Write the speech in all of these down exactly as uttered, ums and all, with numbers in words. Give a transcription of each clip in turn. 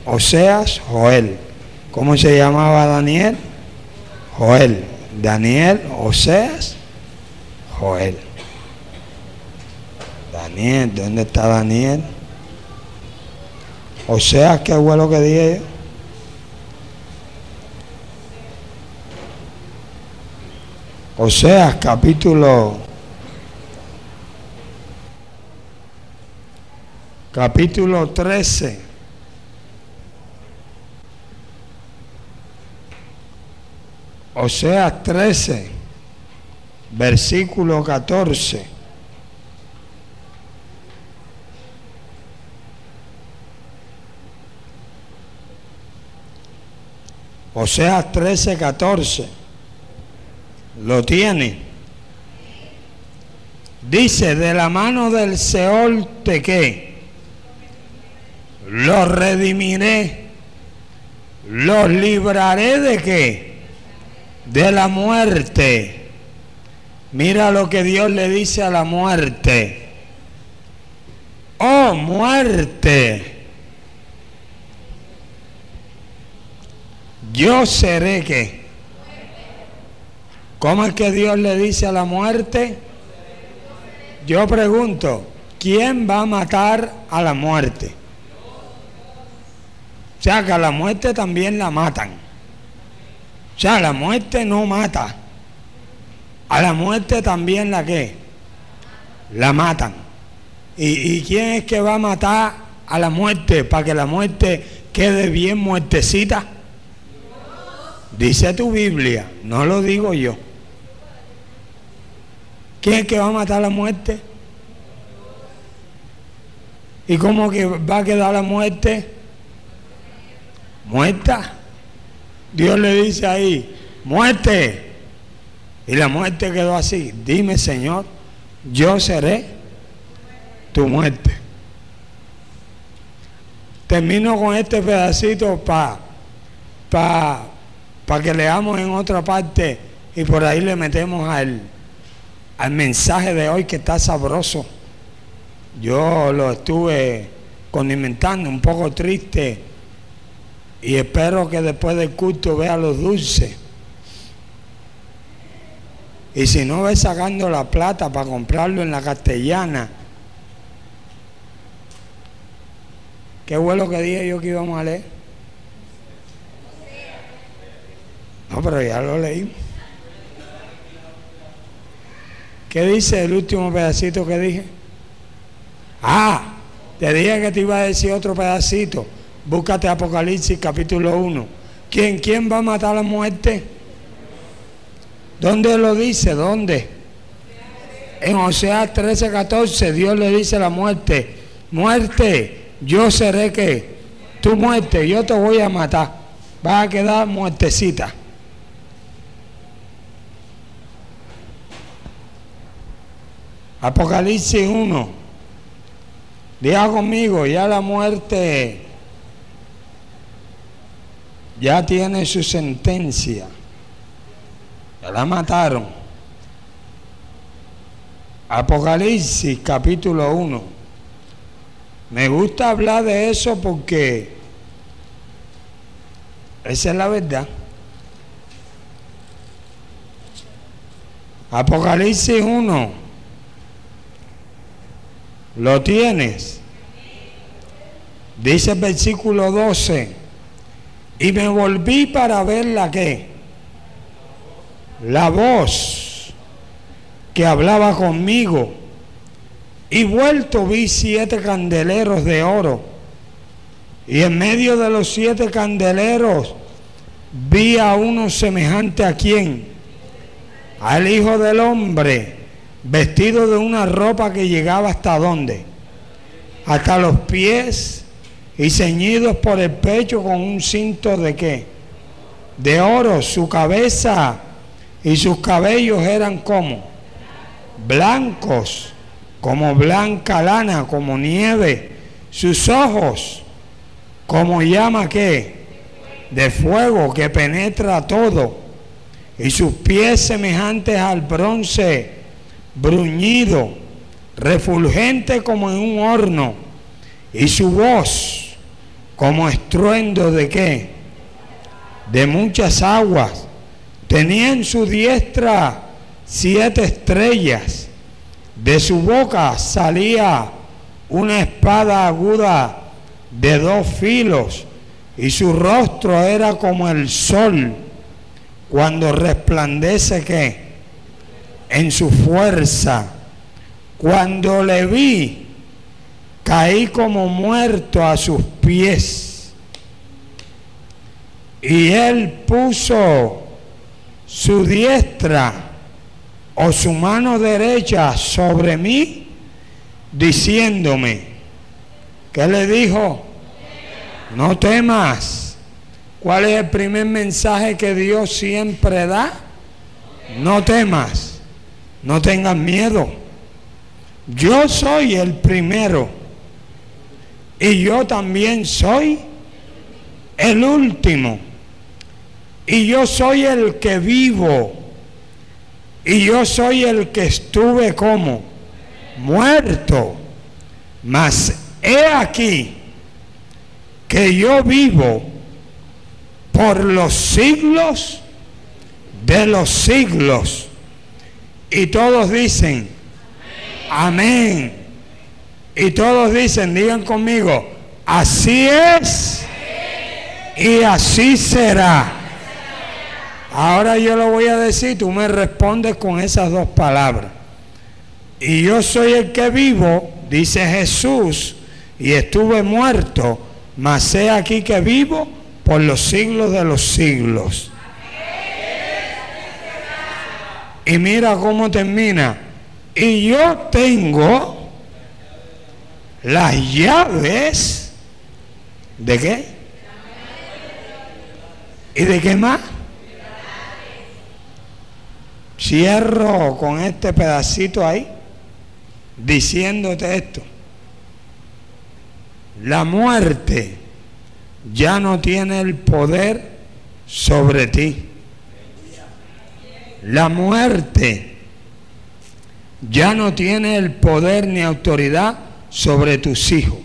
Oseas, Joel. ¿Cómo se llamaba Daniel? Joel. Daniel, Oseas, Joel. Daniel, ¿dónde está Daniel? Oseas, ¿qué fue lo que dije yo? Oseas, capítulo capítulo trece. Oseas trece, versículo catorce. Oseas trece, catorce. ¿Lo tiene? Dice, de la mano del Seol te qué, los redimiré, los libraré de qué, de la muerte. Mira lo que Dios le dice a la muerte. Oh muerte, yo seré qué. ¿Cómo es que Dios le dice a la muerte? Yo pregunto, ¿quién va a matar a la muerte? O sea, que a la muerte también la matan. O sea, la muerte no mata. A la muerte también la ¿qué? La matan. ¿Y, y quién es que va a matar a la muerte para que la muerte quede bien muertecita? Dice tu Biblia, no lo digo yo. ¿Quién es que va a matar a la muerte? ¿Y cómo que va a quedar la muerte? Muerta. Dios le dice ahí, muerte. Y la muerte quedó así. Dime, Señor, yo seré tu muerte. Termino con este pedacito para pa, pa que leamos en otra parte y por ahí le metemos al, al mensaje de hoy que está sabroso. Yo lo estuve condimentando, un poco triste, y espero que después del culto vea los dulces. Y si no, ve sacando la plata para comprarlo en la Castellana. ¿Qué fue lo que dije yo que íbamos a leer? No, pero ya lo leí. ¿Qué dice el último pedacito que dije? Ah, te dije que te iba a decir otro pedacito. Búscate Apocalipsis capítulo uno. ¿Quién, quién va a matar a la muerte? ¿Dónde lo dice? ¿Dónde? En Oseas trece, catorce, Dios le dice a la muerte, muerte, yo seré que tu muerte, yo te voy a matar, vas a quedar muertecita. Apocalipsis uno, diga conmigo, ya la muerte ya tiene su sentencia. Ya la mataron. Apocalipsis capítulo uno. Me gusta hablar de eso porque esa es la verdad. Apocalipsis uno. ¿Lo tienes? Dice el versículo doce. Y me volví para ver la que la voz que hablaba conmigo, y vuelto vi siete candeleros de oro, y en medio de los siete candeleros vi a uno semejante a quién, al Hijo del Hombre, vestido de una ropa que llegaba hasta dónde, hasta los pies, y ceñidos por el pecho con un cinto de qué, de oro. Su cabeza y sus cabellos eran como blancos, como blanca lana, como nieve. Sus ojos como llama que de fuego que penetra todo, y sus pies semejantes al bronce bruñido, refulgente como en un horno, y su voz como estruendo de qué, de muchas aguas. Tenía en su diestra siete estrellas. De su boca salía una espada aguda de dos filos, y su rostro era como el sol cuando resplandece ¿qué? En su fuerza. Cuando le vi, caí como muerto a sus pies. Y él puso su diestra o su mano derecha sobre mí, diciéndome, ¿qué le dijo? No temas. ¿Cuál es el primer mensaje que Dios siempre da? No temas, no tengas miedo. Yo soy el primero y yo también soy el último, y yo soy el que vivo, y yo soy el que estuve como muerto, mas he aquí que yo vivo por los siglos de los siglos. Y todos dicen amén. Y todos dicen, digan conmigo, así es y así será. Ahora yo lo voy a decir, tú me respondes con esas dos palabras. Y yo soy el que vivo, dice Jesús, y estuve muerto, mas he aquí que vivo por los siglos de los siglos. Y mira cómo termina. Y yo tengo las llaves ¿de qué? ¿Y de qué más? Cierro con este pedacito ahí, diciéndote esto. La muerte ya no tiene el poder sobre ti. La muerte ya no tiene el poder ni autoridad sobre tus hijos.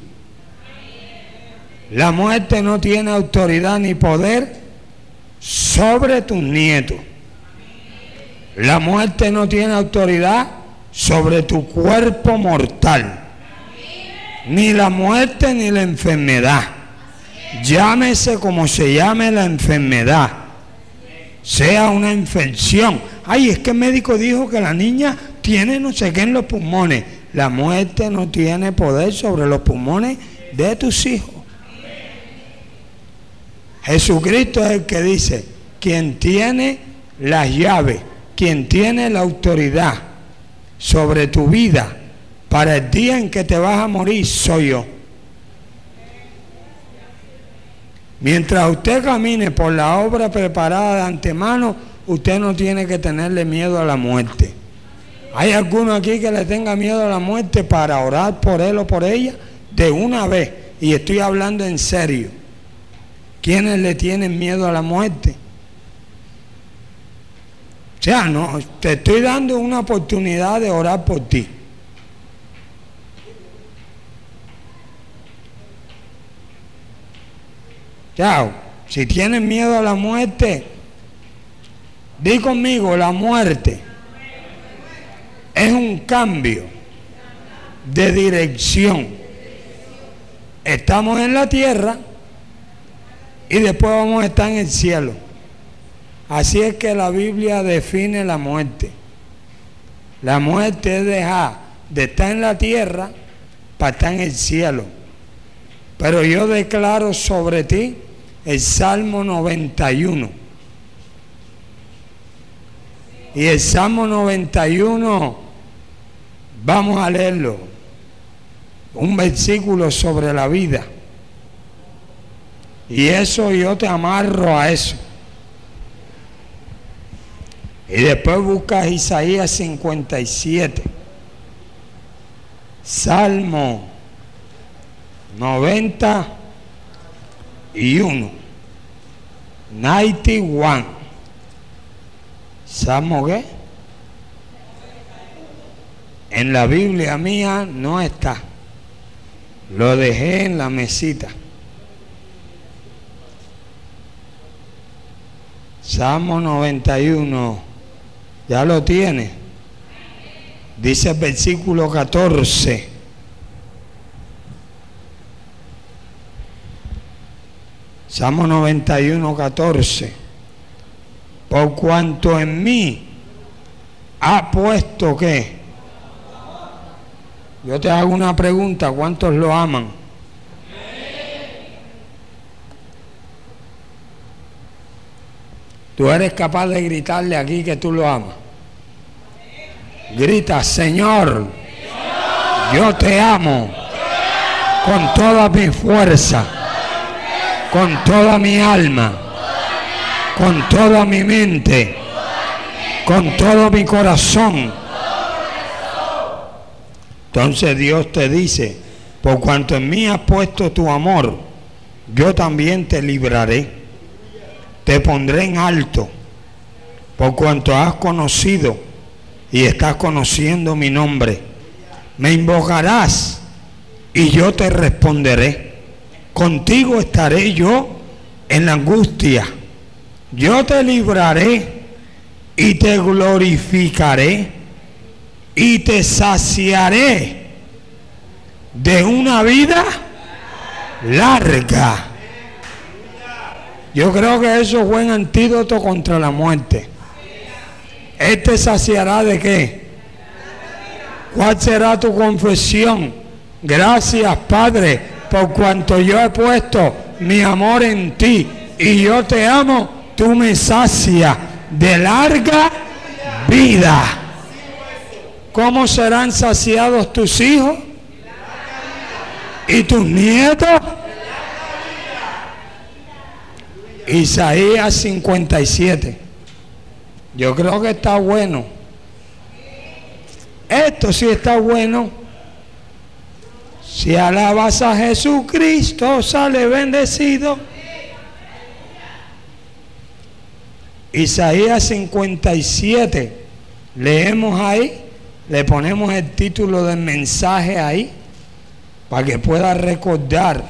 La muerte no tiene autoridad ni poder sobre tus nietos. La muerte no tiene autoridad sobre tu cuerpo mortal. Ni la muerte ni la enfermedad. Llámese como se llame la enfermedad. Sea una infección. Ay, es que el médico dijo que la niña tiene no sé qué en los pulmones. La muerte no tiene poder sobre los pulmones de tus hijos. Jesucristo es el que dice, quien tiene las llaves, quien tiene la autoridad sobre tu vida para el día en que te vas a morir, soy yo. Mientras usted camine por la obra preparada de antemano, usted no tiene que tenerle miedo a la muerte. ¿Hay alguno aquí que le tenga miedo a la muerte para orar por él o por ella? De una vez, y estoy hablando en serio. ¿Quiénes le tienen miedo a la muerte? O sea, no, te estoy dando una oportunidad de orar por ti. Chao. Si tienes miedo a la muerte, di conmigo, la muerte es un cambio de dirección. Estamos en la tierra y después vamos a estar en el cielo. Así es que la Biblia define la muerte. La muerte es dejar de estar en la tierra para estar en el cielo. Pero yo declaro sobre ti el Salmo noventa y uno. Y el Salmo noventa y uno, vamos a leerlo. Un versículo sobre la vida. Y eso yo te amarro a eso. Y después buscas Isaías cincuenta y siete. Salmo noventa y uno. noventa y uno. ¿Salmo qué? En la Biblia mía no está. Lo dejé en la mesita. Salmo noventa y uno, ¿ya lo tiene? Dice el versículo catorce. Salmo noventa y uno, catorce. Por cuanto en mí ha puesto ¿qué? Yo te hago una pregunta, ¿cuántos lo aman? ¿Tú eres capaz de gritarle aquí que tú lo amas? Grita, Señor, yo te amo con toda mi fuerza, con toda mi alma, con toda mi mente, con todo mi corazón. Entonces Dios te dice, por cuanto en mí has puesto tu amor, yo también te libraré, te pondré en alto, por cuanto has conocido y estás conociendo mi nombre. Me invocarás y yo te responderé. Contigo estaré yo en la angustia. Yo te libraré y te glorificaré y te saciaré de una vida larga. Yo creo que eso es buen antídoto contra la muerte. Él te saciará ¿de qué? ¿Cuál será tu confesión? Gracias, Padre, por cuanto yo he puesto mi amor en ti y yo te amo, tú me sacias de larga vida. ¿Cómo serán saciados tus hijos y tus nietos? Isaías cincuenta y siete. Yo creo que está bueno. Esto sí está bueno. Si alabas a Jesucristo, sale bendecido. Isaías cincuenta y siete. Leemos ahí, le ponemos el título del mensaje ahí, para que pueda recordar,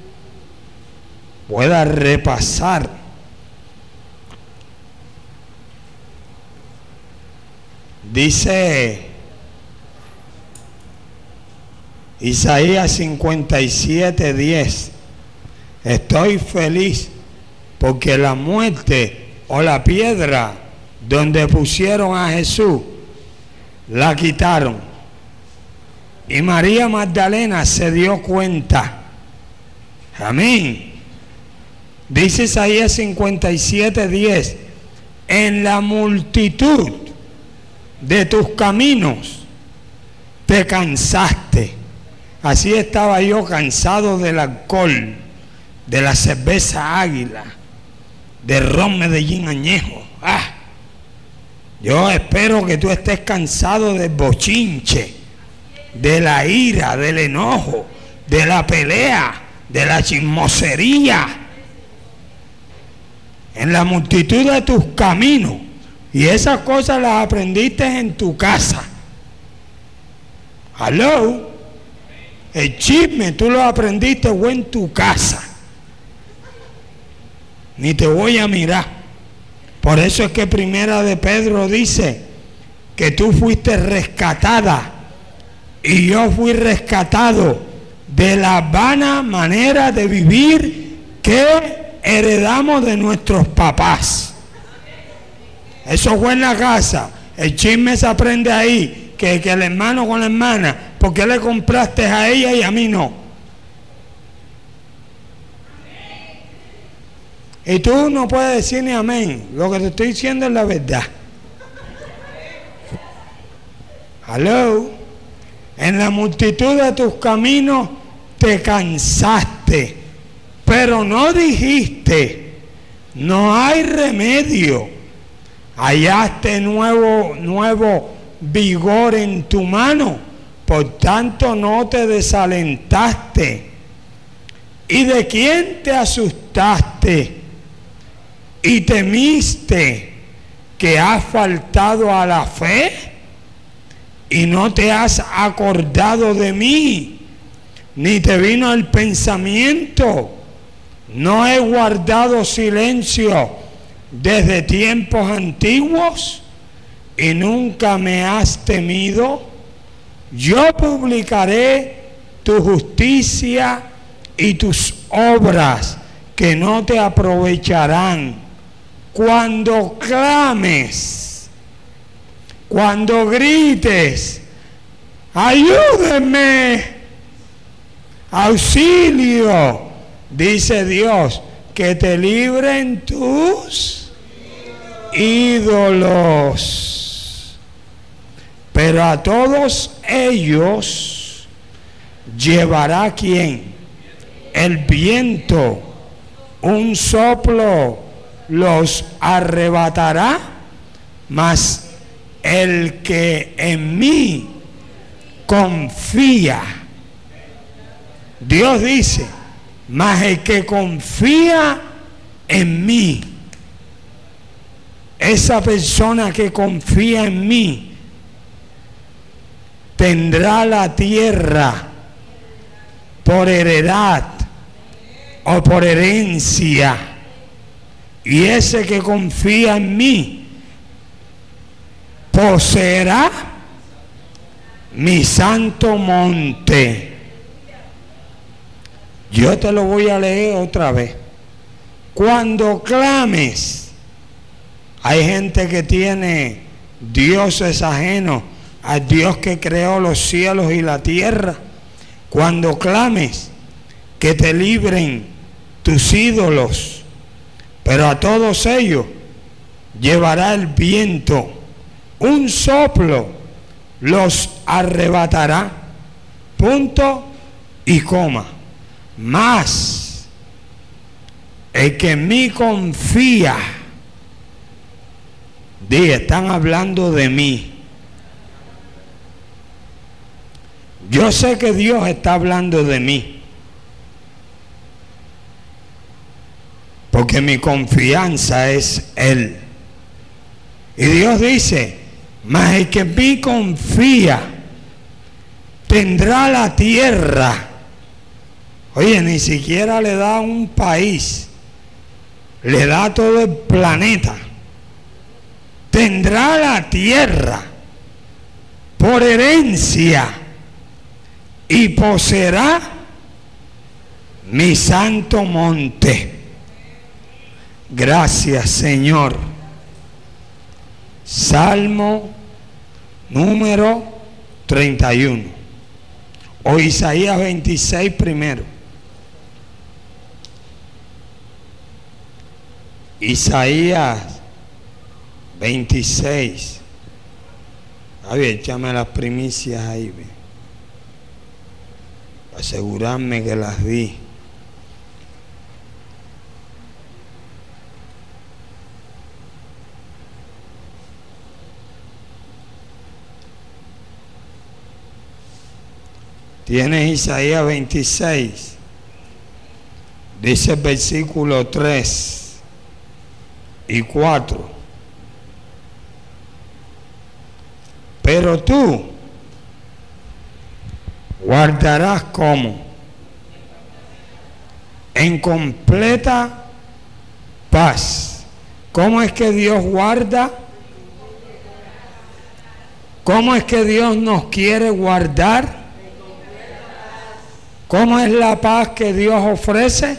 pueda repasar. Dice Isaías cincuenta y siete, diez. Estoy feliz porque la muerte o la piedra donde pusieron a Jesús la quitaron. Y María Magdalena se dio cuenta. Amén. Dice Isaías cincuenta y siete, diez. En la multitud de tus caminos te cansaste. Así estaba yo, cansado del alcohol, de la cerveza Águila, del ron Medellín añejo. Ah, yo espero que tú estés cansado del bochinche, de la ira, del enojo, de la pelea, de la chismosería. En la multitud de tus caminos. Y esas cosas las aprendiste en tu casa. Hello. El chisme tú lo aprendiste o en tu casa. Ni te voy a mirar. Por eso es que Primera de Pedro dice que tú fuiste rescatada y yo fui rescatado de la vana manera de vivir que heredamos de nuestros papás. Eso fue en la casa. El chisme se aprende ahí, que, que el hermano con la hermana, ¿por qué le compraste a ella y a mí no? Y tú no puedes decir ni amén. Lo que te estoy diciendo es la verdad. Hello. En la multitud de tus caminos te cansaste, pero no dijiste, no hay remedio. Hallaste nuevo, nuevo vigor en tu mano, por tanto no te desalentaste. ¿Y de quién te asustaste? Y temiste que has faltado a la fe y no te has acordado de mí, ni te vino el pensamiento. No he guardado silencio desde tiempos antiguos y nunca me has temido. Yo publicaré tu justicia y tus obras que no te aprovecharán. Cuando clames, cuando grites, ayúdenme, auxilio, dice Dios, que te libren tus ídolos. Pero a todos ellos llevará ¿quién? El viento, un soplo los arrebatará, mas el que en mí confía, Dios dice, mas el que confía en mí, esa persona que confía en mí, tendrá la tierra por heredad o por herencia. Y ese que confía en mí poseerá mi santo monte. Yo te lo voy a leer otra vez. Cuando clames, hay gente que tiene dioses ajenos al Dios que creó los cielos y la tierra. Cuando clames, que te libren tus ídolos. Pero a todos ellos llevará el viento, un soplo los arrebatará. Punto y coma. Mas el que en mí confía, di, están hablando de mí. Yo sé que Dios está hablando de mí. Porque mi confianza es Él. Y Dios dice, mas el que en mí confía tendrá la tierra. Oye, ni siquiera le da un país, le da todo el planeta. Tendrá la tierra por herencia y poseerá mi santo monte. Gracias, Señor. Salmo número treinta y uno. O Isaías veintiséis primero. Isaías veintiséis. A ver, échame las primicias ahí, ve. Para asegurarme que las di. Tienes Isaías veintiséis, dice el versículo tres y cuatro. Pero tú guardarás como en completa paz. ¿Cómo es que Dios guarda? ¿Cómo es que Dios nos quiere guardar? ¿Cómo es la paz que Dios ofrece?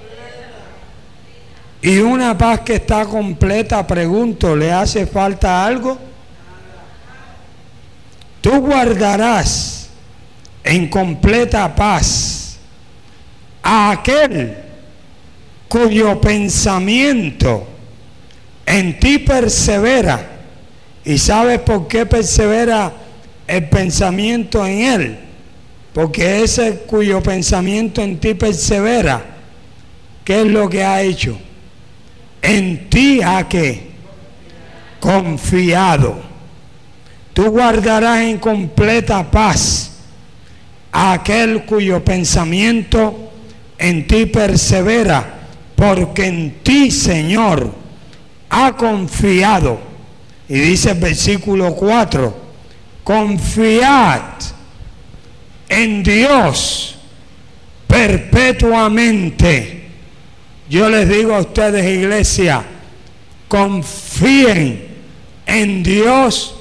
Y una paz que está completa, pregunto, ¿le hace falta algo? Tú guardarás en completa paz a aquel cuyo pensamiento en ti persevera. ¿Y sabes por qué persevera el pensamiento en él? Porque ese cuyo pensamiento en ti persevera, ¿qué es lo que ha hecho? En ti ha que confiado. Tú guardarás en completa paz a aquel cuyo pensamiento en ti persevera, porque en ti, Señor, ha confiado. Y dice el versículo cuatro, confiad en Dios perpetuamente. Yo les digo a ustedes, iglesia, confíen en Dios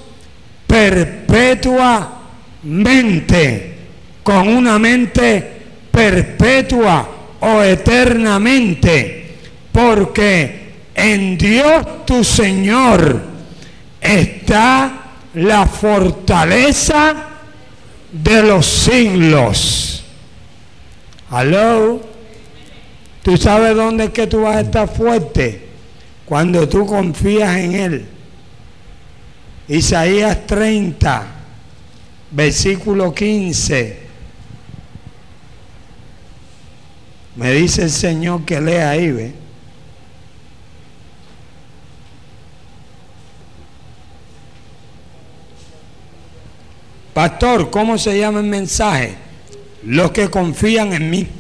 perpetuamente, con una mente perpetua o eternamente, porque en Dios tu Señor está la fortaleza de los siglos. ¿Aló? ¿Tú sabes dónde es que tú vas a estar fuerte? Cuando tú confías en Él. Isaías treinta, versículo quince. Me dice el Señor que lea ahí, ¿ve? Pastor, ¿cómo se llama el mensaje? Los que confían en mí.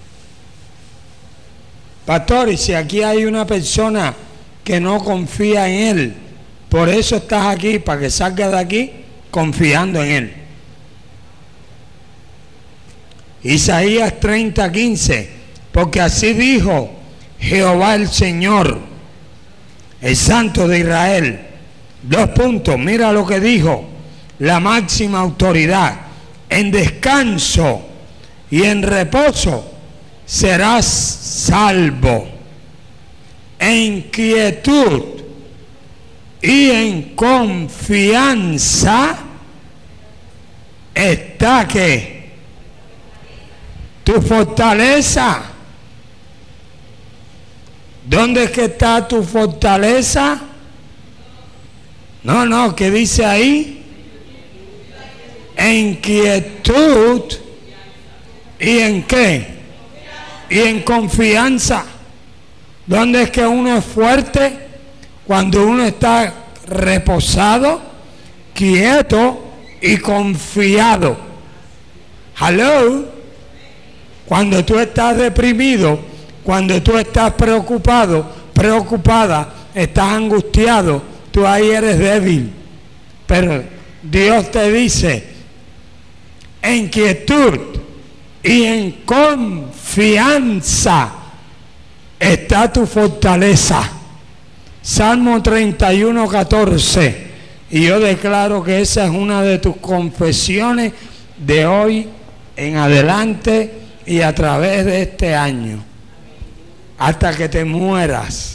Pastor, y si aquí hay una persona que no confía en Él, por eso estás aquí, para que salgas de aquí confiando en Él. Isaías treinta, quince, porque así dijo Jehová el Señor, el Santo de Israel. Dos puntos, mira lo que dijo la máxima autoridad: en descanso y en reposo serás salvo, en quietud y en confianza está que tu fortaleza. ¿Dónde es que está tu fortaleza? No, no, ¿qué dice ahí? En quietud y en qué? Y en confianza. ¿Dónde es que uno es fuerte? Cuando uno está reposado, quieto y confiado. Hello. Cuando tú estás deprimido, cuando tú estás preocupado, preocupada, estás angustiado, tú ahí eres débil. Pero Dios te dice: en quietud y en confianza está tu fortaleza. Salmo treinta y uno, catorce. Y yo declaro que esa es una de tus confesiones de hoy en adelante y a través de este año, hasta que te mueras,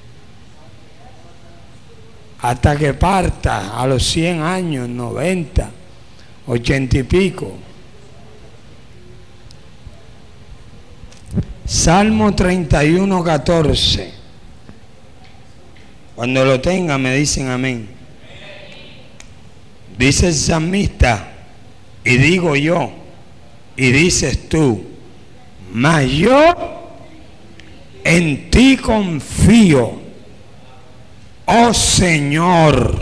hasta que partas a los cien años, noventa, ochenta y pico. Salmo treinta y uno, catorce. Cuando lo tengan me dicen amén. Dice el salmista, y digo yo, y dices tú: mas yo en ti confío, oh Señor.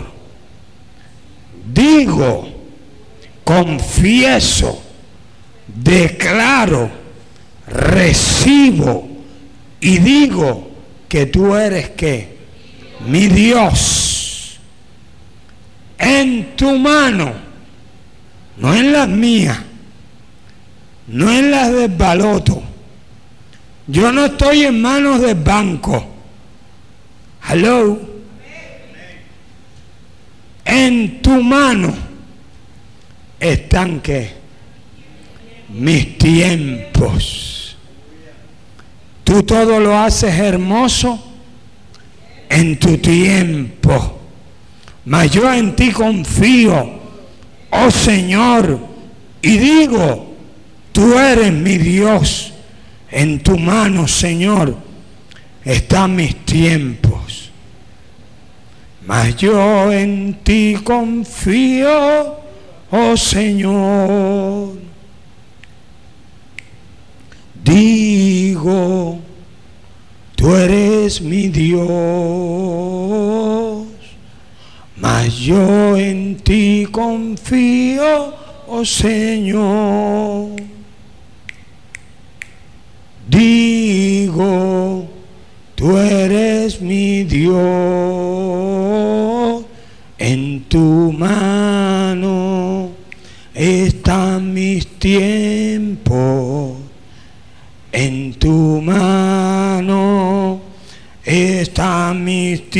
Digo, confieso, declaro, recibo y digo que tú eres ¿qué? Mi Dios. En tu mano, no en las mías, no en las del baloto. Yo no estoy en manos del banco. Hello. En tu mano están ¿qué? Mis tiempos. Tú todo lo haces hermoso en tu tiempo. Mas yo en ti confío, oh Señor, y digo, tú eres mi Dios. En tu mano, Señor, están mis tiempos. Mas yo en ti confío, oh Señor. Digo, tú eres mi Dios, mas yo en ti confío, oh Señor. Digo, tú eres mi Dios, en tu mano están mis tiempos, en tu mano Están mis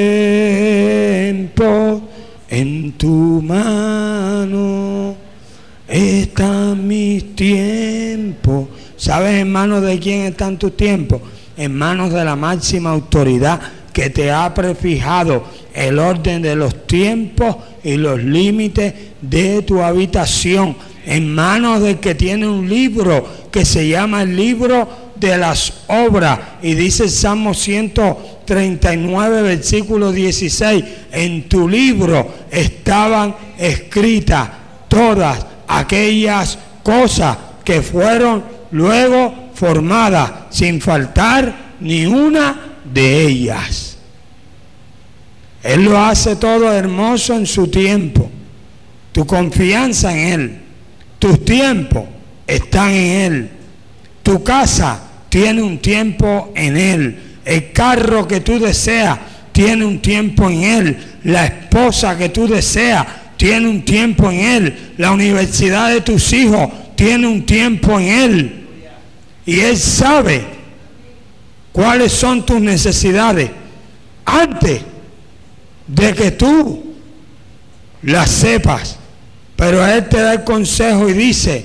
tiempos en tu mano. Están mis tiempos. ¿Sabes en manos de quién están tus tiempos? En manos de la máxima autoridad que te ha prefijado el orden de los tiempos y los límites de tu habitación. En manos del que tiene un libro que se llama el libro de las obras. Y dice el Salmo ciento treinta y nueve, versículo dieciséis. En tu libro estaban escritas todas aquellas cosas que fueron luego formadas, sin faltar ni una de ellas. Él lo hace todo hermoso en su tiempo. Tu confianza en Él, tus tiempos están en Él. Tu casa tiene un tiempo en Él. El carro que tú deseas tiene un tiempo en Él. La esposa que tú deseas tiene un tiempo en Él. La universidad de tus hijos tiene un tiempo en Él. Y Él sabe cuáles son tus necesidades antes de que tú las sepas. Pero Él te da el consejo y dice: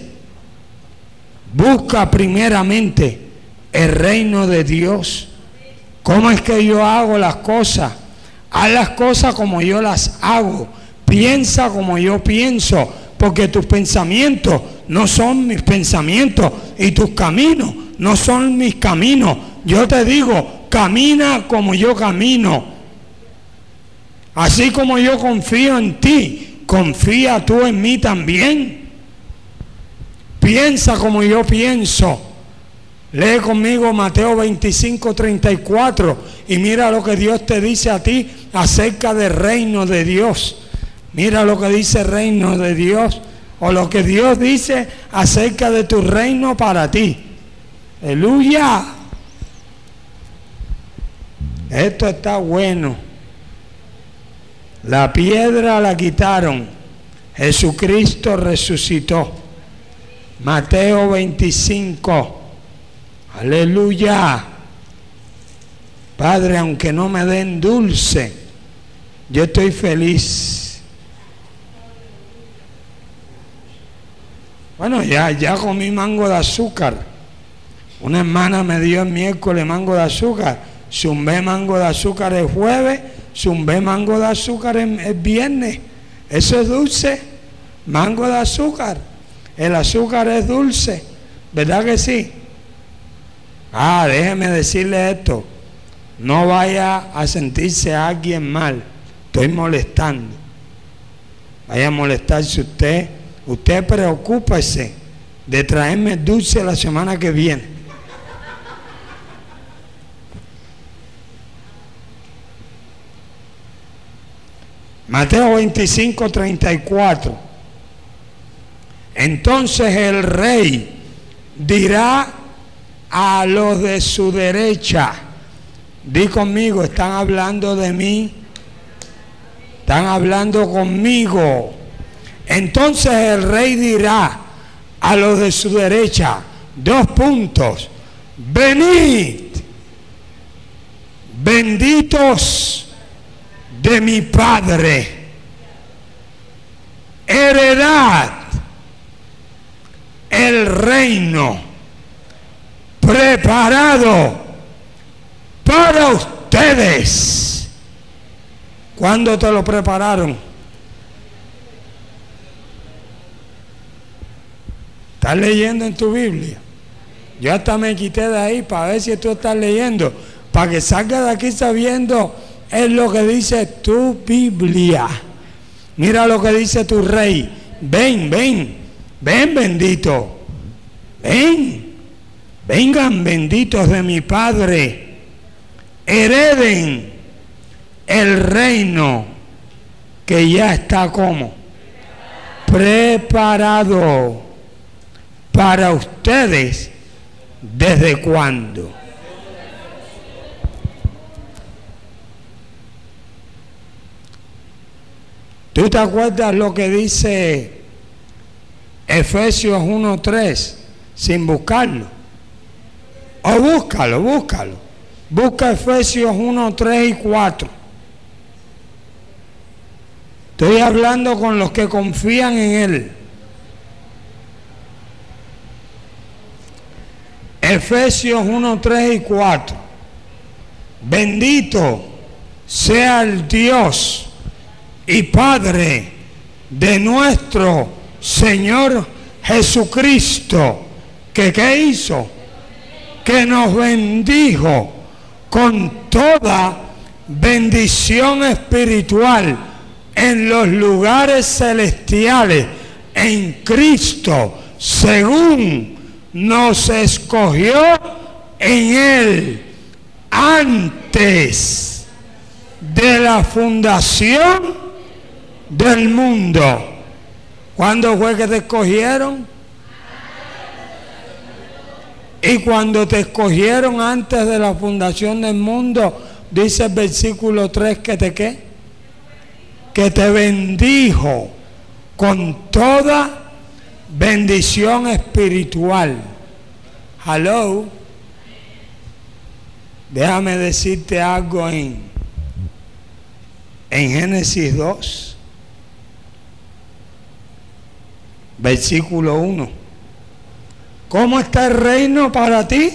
busca primeramente el reino de Dios. ¿Cómo es que yo hago las cosas? Haz las cosas como yo las hago. Piensa como yo pienso, porque tus pensamientos no son mis pensamientos y tus caminos no son mis caminos. Yo te digo, camina como yo camino. Así como yo confío en ti, confía tú en mí también. Piensa como yo pienso. Lee conmigo Mateo veinticinco, treinta y cuatro y mira lo que Dios te dice a ti acerca del reino de Dios. Mira lo que dice el reino de Dios, o lo que Dios dice acerca de tu reino para ti. Aleluya. Esto está bueno. La piedra la quitaron, Jesucristo resucitó. Mateo veinticinco. Aleluya. Padre, aunque no me den dulce, yo estoy feliz. Bueno, ya, ya comí mango de azúcar. Una hermana me dio el miércoles mango de azúcar. Zumbé mango de azúcar el jueves. Zumbé mango de azúcar el, el viernes. Eso es dulce. Mango de azúcar. El azúcar es dulce. ¿Verdad que sí? Ah, déjeme decirle esto. No vaya a sentirse a alguien mal. Estoy molestando. Vaya a molestarse usted. Usted preocúpese de traerme dulce la semana que viene. Mateo veinticinco, treinta y cuatro. Entonces el rey dirá a los de su derecha. Di conmigo, están hablando de mí. Están hablando conmigo. Entonces el rey dirá a los de su derecha, dos puntos: venid, benditos de mi Padre, heredad el reino preparado para ustedes. ¿Cuándo te lo prepararon? ¿Estás leyendo en tu Biblia? Yo hasta me quité de ahí para ver si tú estás leyendo, para que salgas de aquí sabiendo es lo que dice tu Biblia. Mira lo que dice tu rey. Ven, ven, ven bendito. Ven, vengan benditos de mi Padre. Hereden el reino que ya está como preparado para ustedes. ¿Desde cuándo? ¿Tú te acuerdas lo que dice Efesios uno tres sin buscarlo? O búscalo, búscalo. Busca Efesios uno, tres y cuatro. Estoy hablando con los que confían en Él. Efesios uno, tres y cuatro. Bendito sea el Dios y Padre de nuestro Señor Jesucristo, que ¿qué hizo? Que nos bendijo con toda bendición espiritual en los lugares celestiales en Cristo, según nos escogió en Él antes de la fundación del mundo. ¿Cuándo fue que te escogieron? Y cuando te escogieron antes de la fundación del mundo, dice el versículo tres que te ¿qué? Que te bendijo con toda bendición espiritual. Hello. Déjame decirte algo en, en Génesis dos, versículo uno. ¿Cómo está el reino para ti?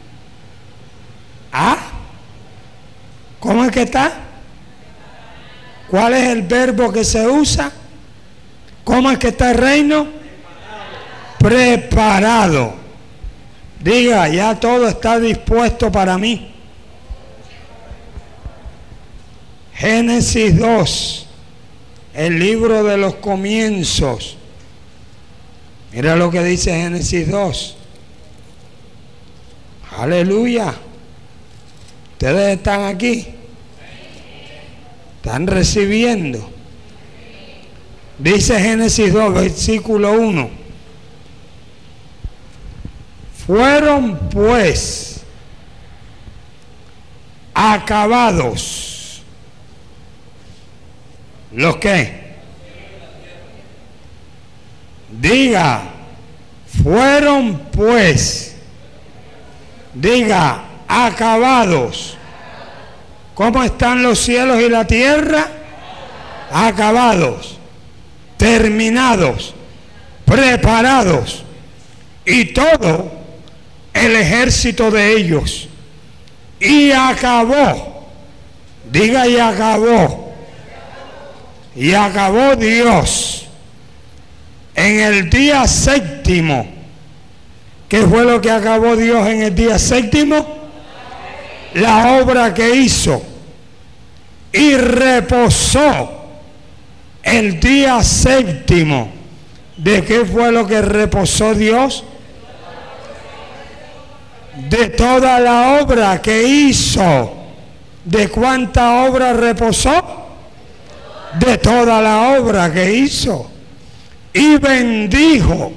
¿Ah? ¿Cómo es que está? ¿Cuál es el verbo que se usa? ¿Cómo es que está el reino? Preparado. Diga, ya todo está dispuesto para mí. Génesis dos, el libro de los comienzos. Mira lo que dice Génesis dos. Aleluya. Ustedes están aquí. Están recibiendo. Dice Génesis dos, versículo uno. Fueron pues acabados. ¿Los qué? Diga, fueron pues, diga, acabados. ¿Cómo están los cielos y la tierra? Acabados, terminados, preparados, y todo el ejército de ellos. Y acabó, diga, y acabó, y acabó Dios en el día séptimo. ¿Qué fue lo que acabó Dios en el día séptimo? La obra que hizo. Y reposó el día séptimo. ¿De qué fue lo que reposó Dios? De toda la obra que hizo. ¿De cuánta obra reposó? De toda la obra que hizo. Y bendijo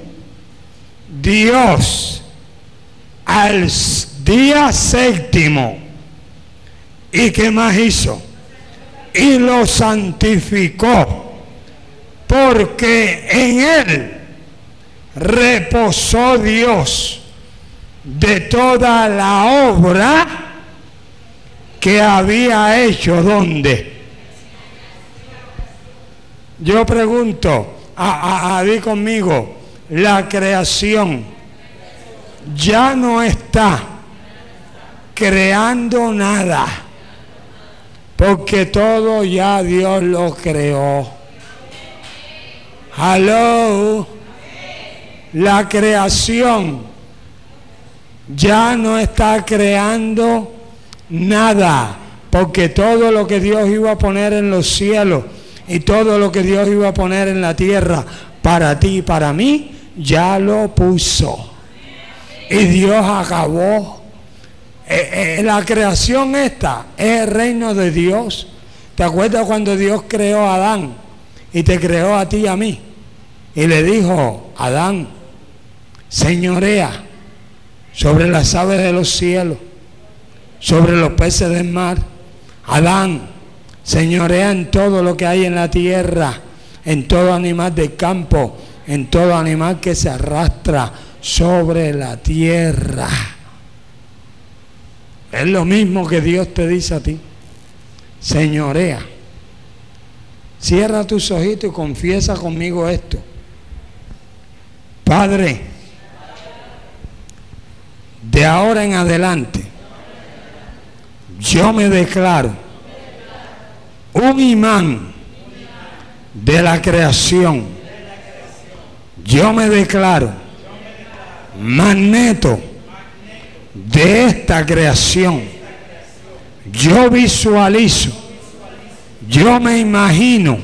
Dios al día séptimo. ¿Y qué más hizo? Y lo santificó, porque en él reposó Dios de toda la obra que había hecho. ¿Dónde? Yo pregunto, a, a, a di conmigo, la creación ya no está creando nada, porque todo ya Dios lo creó. Hello. La creación ya no está creando nada, porque todo lo que Dios iba a poner en los cielos y todo lo que Dios iba a poner en la tierra para ti y para mí, ya lo puso. Y Dios acabó. Eh, eh, la creación esta es el reino de Dios. ¿Te acuerdas cuando Dios creó a Adán y te creó a ti y a mí? Y le dijo, Adán, señorea sobre las aves de los cielos, sobre los peces del mar. Adán, señorea en todo lo que hay en la tierra, en todo animal del campo, en todo animal que se arrastra sobre la tierra. Es lo mismo que Dios te dice a ti. Señorea. Cierra tus ojitos y confiesa conmigo esto. Padre, de ahora en adelante, yo me declaro un imán de la creación. Yo me declaro magneto de esta creación. Yo visualizo, yo me imagino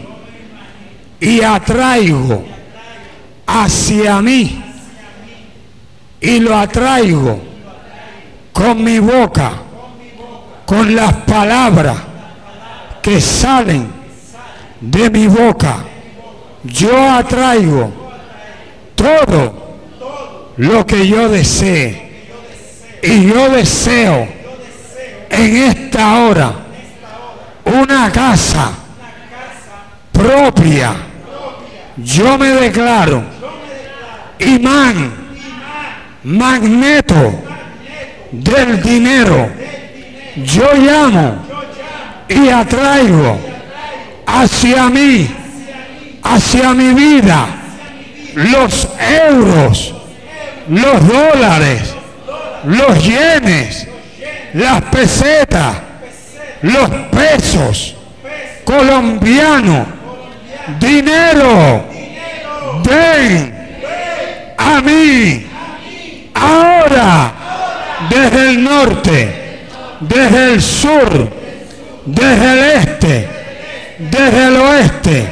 y atraigo hacia mí, y lo atraigo con mi boca, con las palabras que salen de mi boca. Yo atraigo todo lo que yo desee. Y yo deseo en esta hora una casa propia. Yo me declaro imán, magneto del dinero. Yo llamo y atraigo hacia mí, hacia mi vida, los euros, los dólares, los yenes, las pesetas, los pesos colombianos, dinero, ven a mí ahora, desde el norte, desde el sur, desde el este, desde el oeste.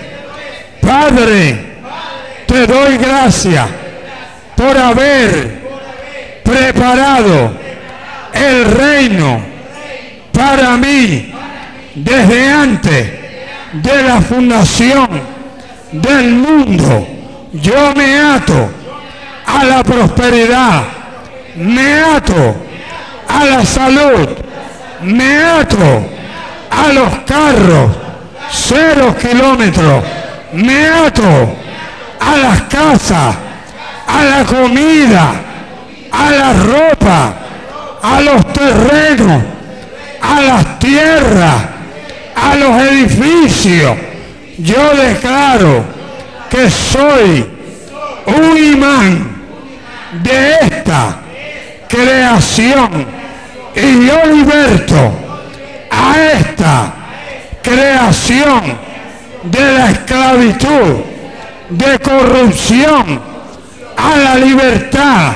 Padre, te doy gracias por haber preparado el reino para mí desde antes de la fundación del mundo. Yo me ato a la prosperidad, me ato a la salud, me ato a los carros cero kilómetros, me ato a las casas, a la comida, a la ropa, a los terrenos, a las tierras, a los edificios. Yo declaro que soy un imán de esta creación y yo liberto a esta creación de la esclavitud, de corrupción, a la libertad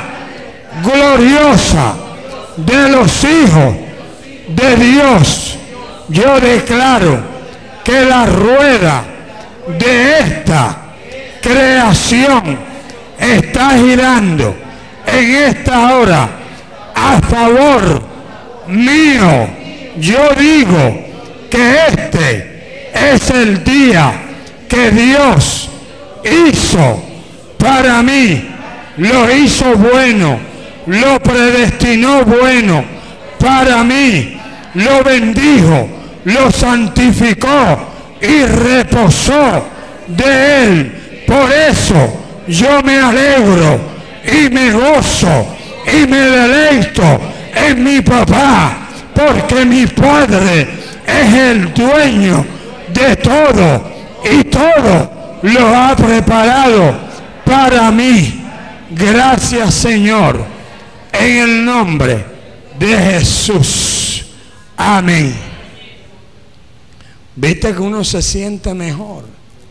gloriosa de los hijos de Dios. Yo declaro que la rueda de esta creación está girando en esta hora a favor mío. Yo digo que este es el día que Dios hizo para mí. Lo hizo bueno, lo predestinó bueno para mí, lo bendijo, lo santificó y reposó de él. Por eso yo me alegro y me gozo y me deleito en mi papá, porque mi padre es el dueño de todo y todo lo ha preparado para mí. Gracias, Señor, en el nombre de Jesús. Amén. ¿Viste que uno se siente mejor?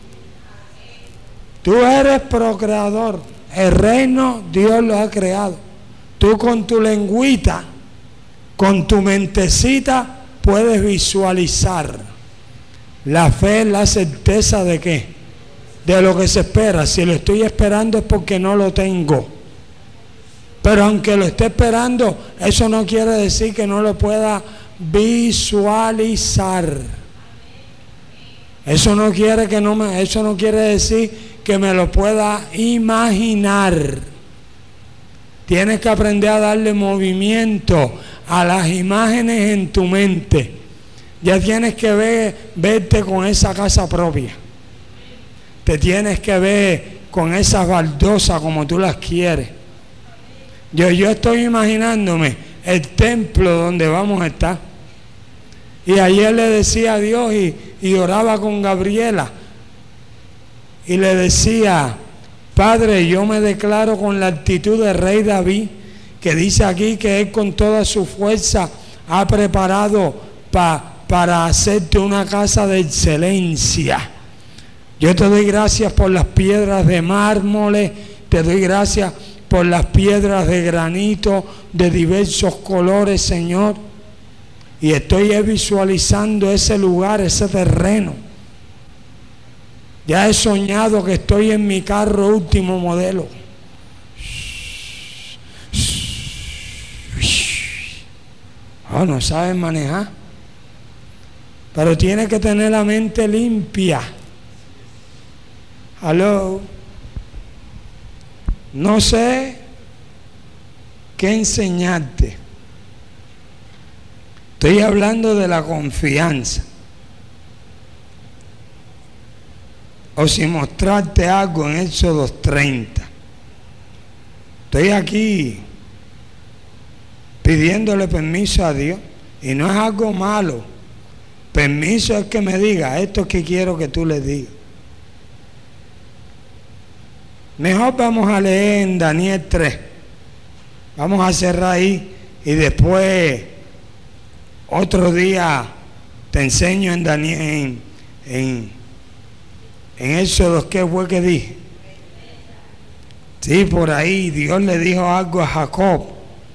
Tú eres procreador. El reino Dios lo ha creado. Tú con tu lengüita, con tu mentecita, puedes visualizar. La fe es la certeza de qué? De lo que se espera. Si lo estoy esperando es porque no lo tengo. Pero aunque lo esté esperando, eso no quiere decir que no lo pueda visualizar. Eso no quiere que no me, eso no quiere decir que me lo pueda imaginar. Tienes que aprender a darle movimiento a las imágenes en tu mente. Ya tienes que ver, verte con esa casa propia. Te tienes que ver con esas baldosas como tú las quieres. Yo, yo estoy imaginándome el templo donde vamos a estar. Y ayer le decía a Dios y, y oraba con Gabriela y le decía: Padre, yo me declaro con la actitud del rey David, que dice aquí que él con toda su fuerza ha preparado pa, para hacerte una casa de excelencia. Yo te doy gracias por las piedras de mármol, te doy gracias por las piedras de granito de diversos colores, Señor. Y estoy visualizando ese lugar, ese terreno. Ya he soñado que estoy en mi carro último modelo. Oh, no sabes manejar. Pero tiene que tener la mente limpia. Aló. No sé qué enseñarte. Estoy hablando de la confianza. O si mostrarte algo en Éxodo treinta. Estoy aquí pidiéndole permiso a Dios. Y no es algo malo. Permiso es que me diga esto que quiero que tú le digas. Mejor vamos a leer en Daniel tres. Vamos a cerrar ahí y después otro día te enseño en Daniel, en, en, en Éxodo, ¿qué fue que dije? Sí, por ahí Dios le dijo algo a Jacob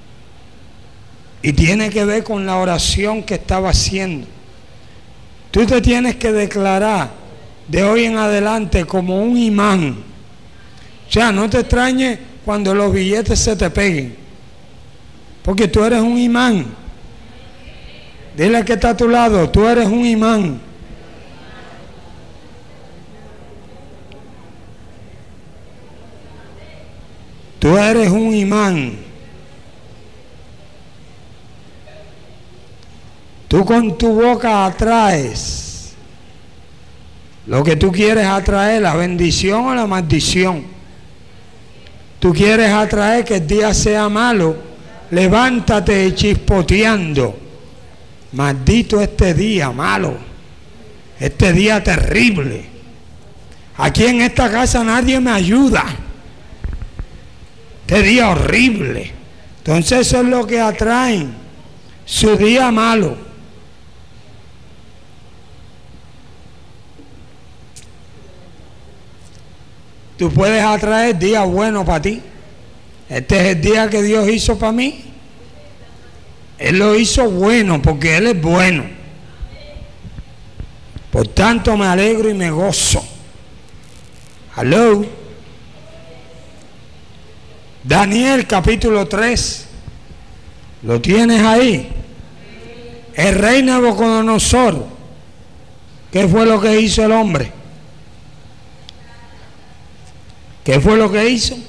y tiene que ver con la oración que estaba haciendo. Tú te tienes que declarar de hoy en adelante como un imán. O sea, no te extrañes cuando los billetes se te peguen, porque tú eres un imán. Dile que está a tu lado, tú eres un imán. Tú eres un imán. Tú con tu boca atraes lo que tú quieres atraer, la bendición o la maldición. Tú quieres atraer que el día sea malo, levántate chispoteando. Maldito este día malo, este día terrible. Aquí en esta casa nadie me ayuda. Este día horrible. Entonces eso es lo que atraen, su día malo. Tú puedes atraer días buenos para ti. Este es el día que Dios hizo para mí. Él lo hizo bueno porque Él es bueno. Por tanto me alegro y me gozo. Hello. Daniel capítulo tres. ¿Lo tienes ahí? El rey Nabucodonosor. ¿Qué fue lo que hizo el hombre? ¿Qué fue lo que hizo?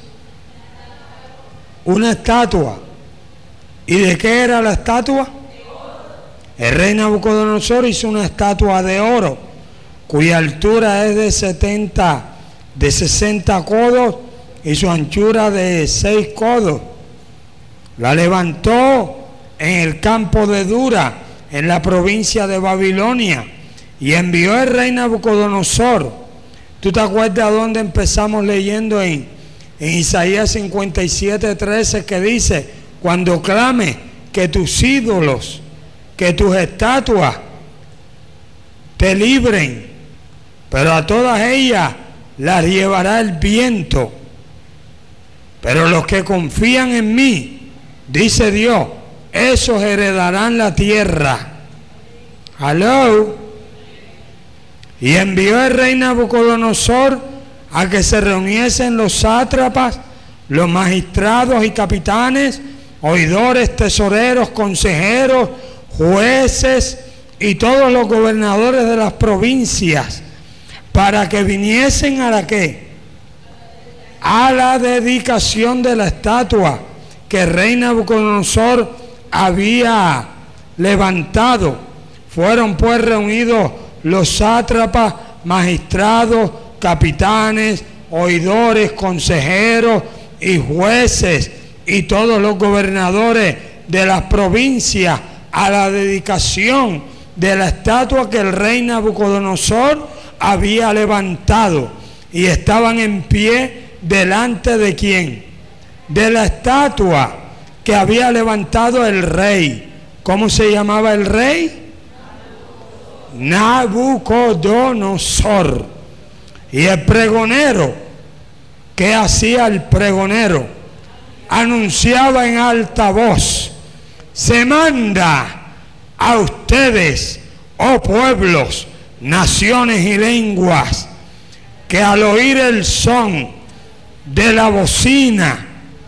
Una estatua. ¿Y de qué era la estatua? El rey Nabucodonosor hizo una estatua de oro, cuya altura es de setenta, de sesenta codos y su anchura de seis codos. La levantó en el campo de Dura, en la provincia de Babilonia, y envió el rey Nabucodonosor. ¿Tú te acuerdas dónde empezamos leyendo en, en Isaías cincuenta y siete, trece, que dice: cuando clame que tus ídolos, que tus estatuas te libren, pero a todas ellas las llevará el viento? Pero los que confían en mí, dice Dios, esos heredarán la tierra. Hello. Y envió el rey Nabucodonosor a que se reuniesen los sátrapas, los magistrados y capitanes, oidores, tesoreros, consejeros, jueces y todos los gobernadores de las provincias, para que viniesen a la ¿qué? A la dedicación de la estatua que el rey Nabucodonosor había levantado. Fueron pues reunidos los sátrapas, magistrados, capitanes, oidores, consejeros y jueces y todos los gobernadores de las provincias a la dedicación de la estatua que el rey Nabucodonosor había levantado, y estaban en pie delante de quién, de la estatua que había levantado el rey. ¿Cómo se llamaba el rey? Nabucodonosor. Y el pregonero, ¿qué hacía el pregonero? Anunciaba en alta voz: se manda a ustedes, oh pueblos, naciones y lenguas, que al oír el son de la bocina,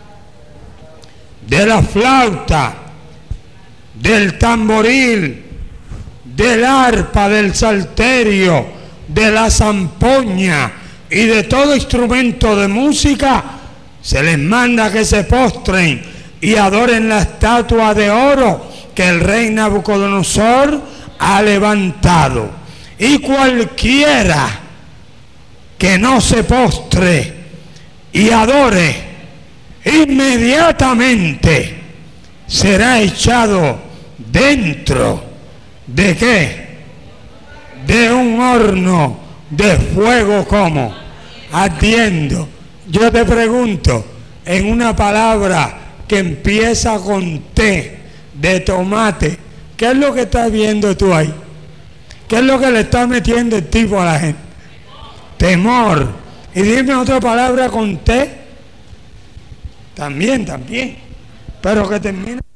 de la flauta, del tamboril, del arpa, del salterio, de la zampoña y de todo instrumento de música, se les manda que se postren y adoren la estatua de oro que el rey Nabucodonosor ha levantado. Y cualquiera que no se postre y adore, inmediatamente será echado dentro de ¿qué? De un horno de fuego como ardiendo. Yo te pregunto, en una palabra que empieza con T, de tomate, ¿qué es lo que estás viendo tú ahí? ¿Qué es lo que le está metiendo el tipo a la gente? Temor. Y dime otra palabra con T. También, también. Pero que termina